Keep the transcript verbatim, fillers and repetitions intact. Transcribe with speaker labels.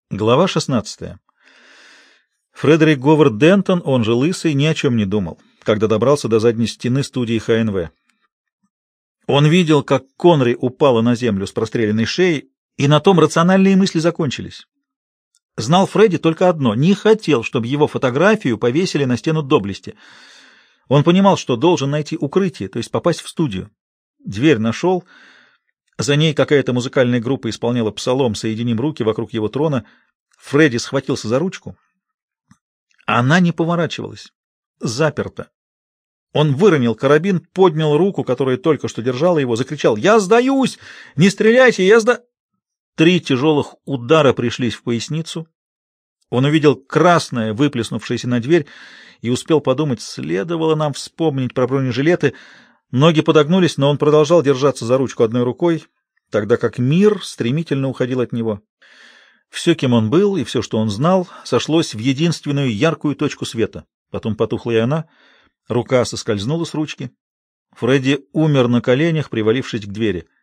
Speaker 1: Глава шестнадцатая. Фредерик Говард Дентон, он же Лысый, ни о чем не думал, когда добрался до задней стены студии Х Н В. Он видел, как Конри упала на землю с простреленной шеей, и на том рациональные мысли закончились. Знал Фредди только одно — не хотел, чтобы его фотографию повесили на стену доблести. Он понимал, что должен найти укрытие, то есть попасть в студию. Дверь нашел. За ней какая-то музыкальная группа исполняла псалом «Соединим руки вокруг его трона». Фредди схватился за ручку. Она не поворачивалась. Заперта. Он выронил карабин, поднял руку, которая только что держала его, закричал: «Я сдаюсь! Не стреляйте! Я сда...» Три тяжелых удара пришлись в поясницу. Он увидел красное, выплеснувшееся на дверь, и успел подумать: следовало нам вспомнить про бронежилеты. Ноги подогнулись, но он продолжал держаться за ручку одной рукой, тогда как мир стремительно уходил от него. Все, кем он был, и все, что он знал, сошлось в единственную яркую точку света. Потом потухла и она, рука соскользнула с ручки. Фредди умер на коленях, привалившись к двери.